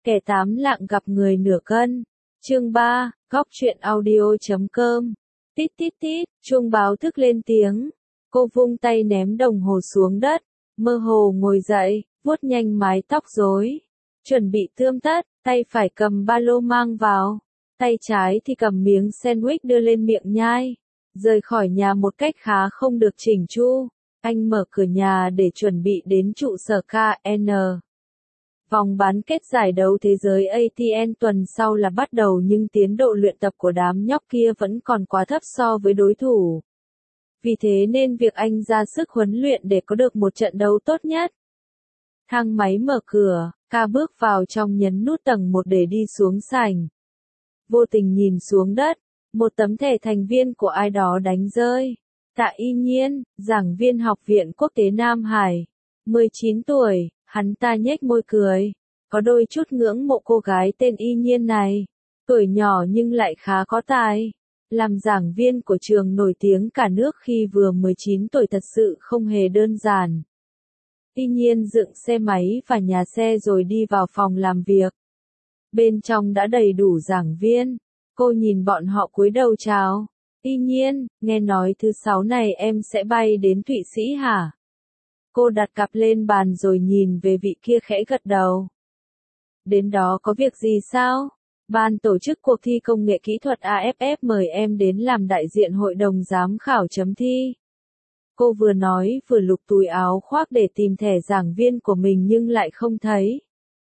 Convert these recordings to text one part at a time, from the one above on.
Kẻ tám lạng gặp người nửa cân. Chương 3, Góc truyện audio.com. Tít tít tít, chuông báo thức lên tiếng. Cô vung tay ném đồng hồ xuống đất, mơ hồ ngồi dậy, vuốt nhanh mái tóc rối. Chuẩn bị tươm tất, tay phải cầm ba lô mang vào. Tay trái thì cầm miếng sandwich đưa lên miệng nhai. Rời khỏi nhà một cách khá không được chỉnh chu. Anh mở cửa nhà để chuẩn bị đến trụ sở KN. Vòng bán kết giải đấu thế giới ATN tuần sau là bắt đầu nhưng tiến độ luyện tập của đám nhóc kia vẫn còn quá thấp so với đối thủ. Vì thế nên việc anh ra sức huấn luyện để có được một trận đấu tốt nhất. Thang máy mở cửa, Ca bước vào trong nhấn nút tầng 1 để đi xuống sảnh. Vô tình nhìn xuống đất, một tấm thẻ thành viên của ai đó đánh rơi. Tạ Y Nhiên, giảng viên Học viện Quốc tế Nam Hải. 19 tuổi, hắn ta nhếch môi cười. Có đôi chút ngưỡng mộ cô gái tên Y Nhiên này. Tuổi nhỏ nhưng lại khá có tài. Làm giảng viên của trường nổi tiếng cả nước khi vừa 19 tuổi thật sự không hề đơn giản. Y Nhiên dựng xe máy và nhà xe rồi đi vào phòng làm việc. Bên trong đã đầy đủ giảng viên. Cô nhìn bọn họ cúi đầu chào. Y Nhiên, nghe nói thứ 6 này em sẽ bay đến Thụy Sĩ hả? Cô đặt cặp lên bàn rồi nhìn về vị kia khẽ gật đầu. Đến đó có việc gì sao? Ban tổ chức cuộc thi công nghệ kỹ thuật AFF mời em đến làm đại diện hội đồng giám khảo chấm thi. Cô vừa nói vừa lục túi áo khoác để tìm thẻ giảng viên của mình nhưng lại không thấy.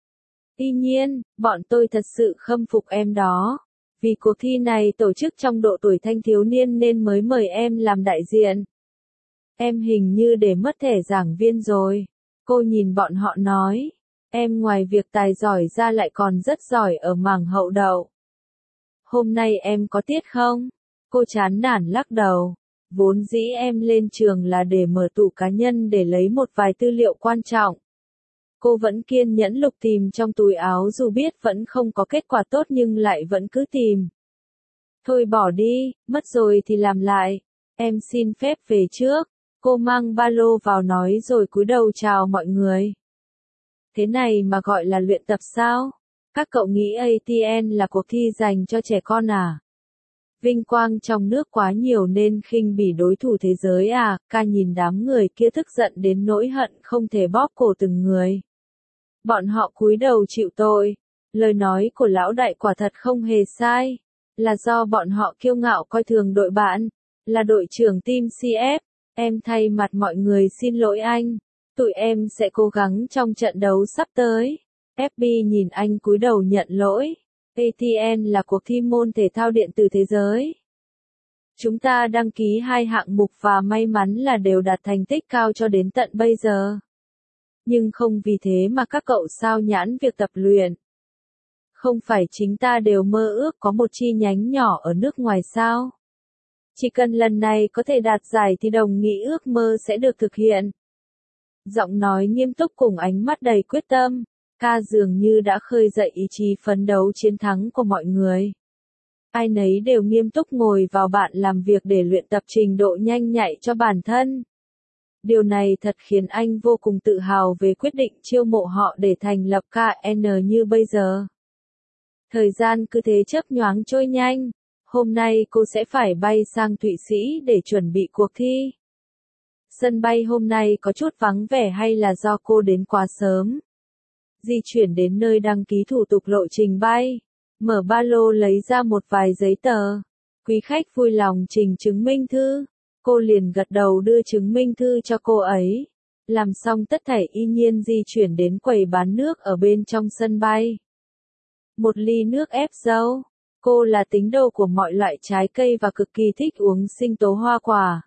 Y Nhiên, bọn tôi thật sự khâm phục em đó. Vì cuộc thi này tổ chức trong độ tuổi thanh thiếu niên nên mới mời em làm đại diện. Em hình như để mất thẻ giảng viên rồi. Cô nhìn bọn họ nói. Em ngoài việc tài giỏi ra lại còn rất giỏi ở mảng hậu đậu. Hôm nay em có tiết không? Cô chán nản lắc đầu. Vốn dĩ em lên trường là để mở tủ cá nhân để lấy một vài tư liệu quan trọng. Cô vẫn kiên nhẫn lục tìm trong túi áo dù biết vẫn không có kết quả tốt nhưng lại vẫn cứ tìm. Thôi bỏ đi, mất rồi thì làm lại. Em xin phép về trước. Cô mang ba lô vào nói rồi cúi đầu chào mọi người. Thế này mà gọi là luyện tập sao? Các cậu nghĩ ATN là cuộc thi dành cho trẻ con à? Vinh quang trong nước quá nhiều nên khinh bỉ đối thủ thế giới à? Ca nhìn đám người kia tức giận đến nỗi hận không thể bóp cổ từng người. Bọn họ cúi đầu chịu tội. Lời nói của lão đại quả thật không hề sai. Là do bọn họ kiêu ngạo coi thường đội bạn. Là đội trưởng team CF. Em thay mặt mọi người xin lỗi anh. Tụi em sẽ cố gắng trong trận đấu sắp tới. FB nhìn anh cúi đầu nhận lỗi. ATN là cuộc thi môn thể thao điện tử thế giới. Chúng ta đăng ký 2 hạng mục và may mắn là đều đạt thành tích cao cho đến tận bây giờ. Nhưng không vì thế mà các cậu sao nhãng việc tập luyện. Không phải chính ta đều mơ ước có một chi nhánh nhỏ ở nước ngoài sao? Chỉ cần lần này có thể đạt giải thì đồng nghĩa ước mơ sẽ được thực hiện. Giọng nói nghiêm túc cùng ánh mắt đầy quyết tâm, Ca dường như đã khơi dậy ý chí phấn đấu chiến thắng của mọi người. Ai nấy đều nghiêm túc ngồi vào bàn làm việc để luyện tập trình độ nhanh nhạy cho bản thân. Điều này thật khiến anh vô cùng tự hào về quyết định chiêu mộ họ để thành lập KN như bây giờ. Thời gian cứ thế chớp nhoáng trôi nhanh. Hôm nay cô sẽ phải bay sang Thụy Sĩ để chuẩn bị cuộc thi. Sân bay hôm nay có chút vắng vẻ hay là do cô đến quá sớm? Di chuyển đến nơi đăng ký thủ tục lộ trình bay. Mở ba lô lấy ra một vài giấy tờ. Quý khách vui lòng trình chứng minh thư. Cô liền gật đầu đưa chứng minh thư cho cô ấy. Làm xong tất thảy Y Nhiên di chuyển đến quầy bán nước ở bên trong sân bay. Một ly nước ép dâu. Cô là tín đồ của mọi loại trái cây và cực kỳ thích uống sinh tố hoa quả.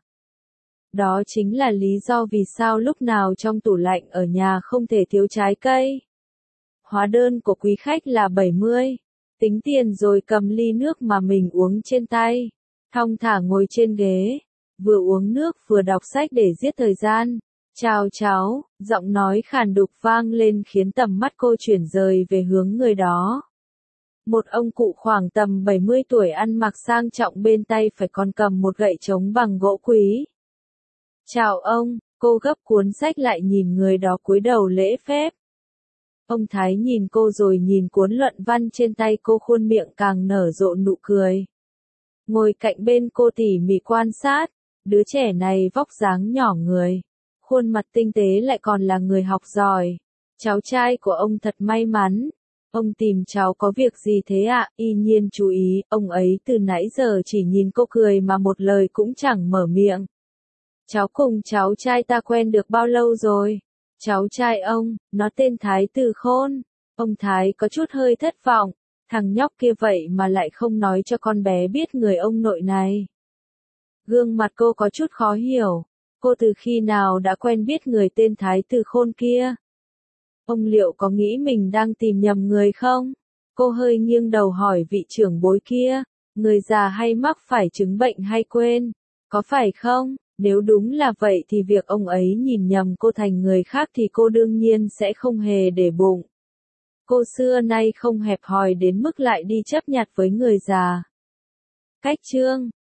Đó chính là lý do vì sao lúc nào trong tủ lạnh ở nhà không thể thiếu trái cây. Hóa đơn của quý khách là 70. Tính tiền rồi cầm ly nước mà mình uống trên tay. Thong thả ngồi trên ghế. Vừa uống nước vừa đọc sách để giết thời gian. Chào cháu, giọng nói khàn đục vang lên khiến tầm mắt cô chuyển rời về hướng người đó. Một ông cụ khoảng tầm 70 tuổi ăn mặc sang trọng bên tay phải còn cầm một gậy trống bằng gỗ quý. Chào ông, cô gấp cuốn sách lại nhìn người đó cúi đầu lễ phép. Ông Thái nhìn cô rồi nhìn cuốn luận văn trên tay cô, khuôn miệng càng nở rộ nụ cười. Ngồi cạnh bên cô tỉ mỉ quan sát, đứa trẻ này vóc dáng nhỏ người, khuôn mặt tinh tế lại còn là người học giỏi. Cháu trai của ông thật may mắn. Ông tìm cháu có việc gì thế ạ? Y Nhiên chú ý, ông ấy từ nãy giờ chỉ nhìn cô cười mà một lời cũng chẳng mở miệng. Cháu cùng cháu trai ta quen được bao lâu rồi? Cháu trai ông, nó tên Thái Từ Khôn. Ông Thái có chút hơi thất vọng, thằng nhóc kia vậy mà lại không nói cho con bé biết người ông nội này. Gương mặt cô có chút khó hiểu, cô từ khi nào đã quen biết người tên Thái Từ Khôn kia? Ông liệu có nghĩ mình đang tìm nhầm người không? Cô hơi nghiêng đầu hỏi vị trưởng bối kia, người già hay mắc phải chứng bệnh hay quên, có phải không? Nếu đúng là vậy thì việc ông ấy nhìn nhầm cô thành người khác thì cô đương nhiên sẽ không hề để bụng. Cô xưa nay không hẹp hòi đến mức lại đi chấp nhặt với người già. Cách chương